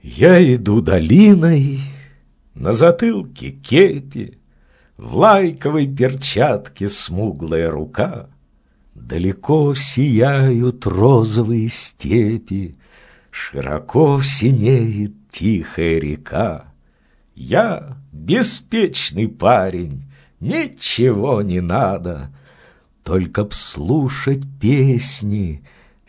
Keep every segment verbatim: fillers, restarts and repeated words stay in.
Я иду долиной, на затылке кепи, в лайковой перчатке смуглая рука. Далеко сияют розовые степи, широко синеет тихая река. Я беспечный парень, ничего не надо, только б слушать песни,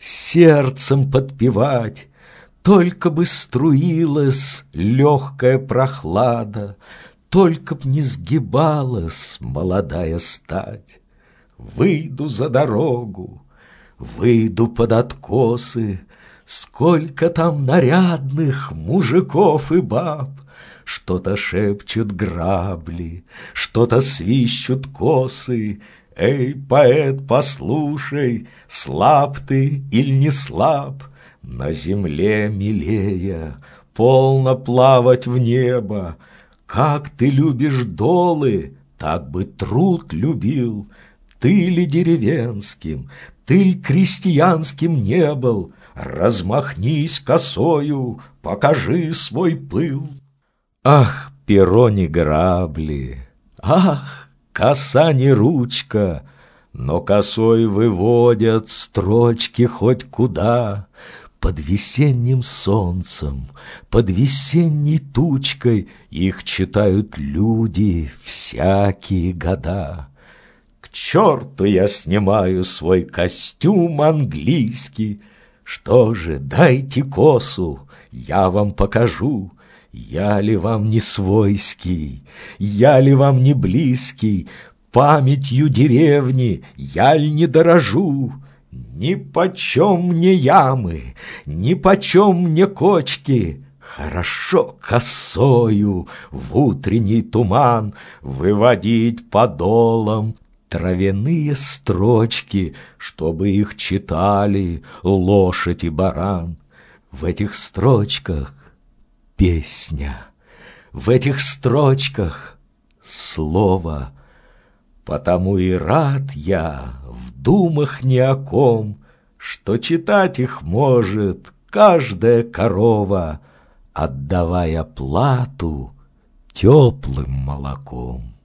сердцем подпевать, только бы струилась легкая прохлада, только б не сгибалась молодая стать. Выйду за дорогу, выйду под откосы, сколько там нарядных мужиков и баб. Что-то шепчут грабли, что-то свищут косы. Эй, поэт, послушай, слаб ты или не слаб? На земле милее, полно плавать в небо. Как ты любишь долы, так бы труд любил. Ты ли деревенским, ты ли крестьянским не был? Размахнись косою, покажи свой пыл. Ах, перо не грабли, ах, коса не ручка, но косой выводят строчки хоть куда. Под весенним солнцем, под весенней тучкой их читают люди всякие года. К черту я снимаю свой костюм английский. Что же, дайте косу, я вам покажу. Я ли вам не свойский, я ли вам не близкий, памятью деревни я ли не дорожу? Нипочем мне ямы, нипочем мне кочки. Хорошо косою в утренний туман выводить подолом травяные строчки, чтобы их читали лошадь и баран. В этих строчках песня, в этих строчках слово. Потому и рад я в думах ни о ком, что читать их может каждая корова, отдавая плату теплым молоком.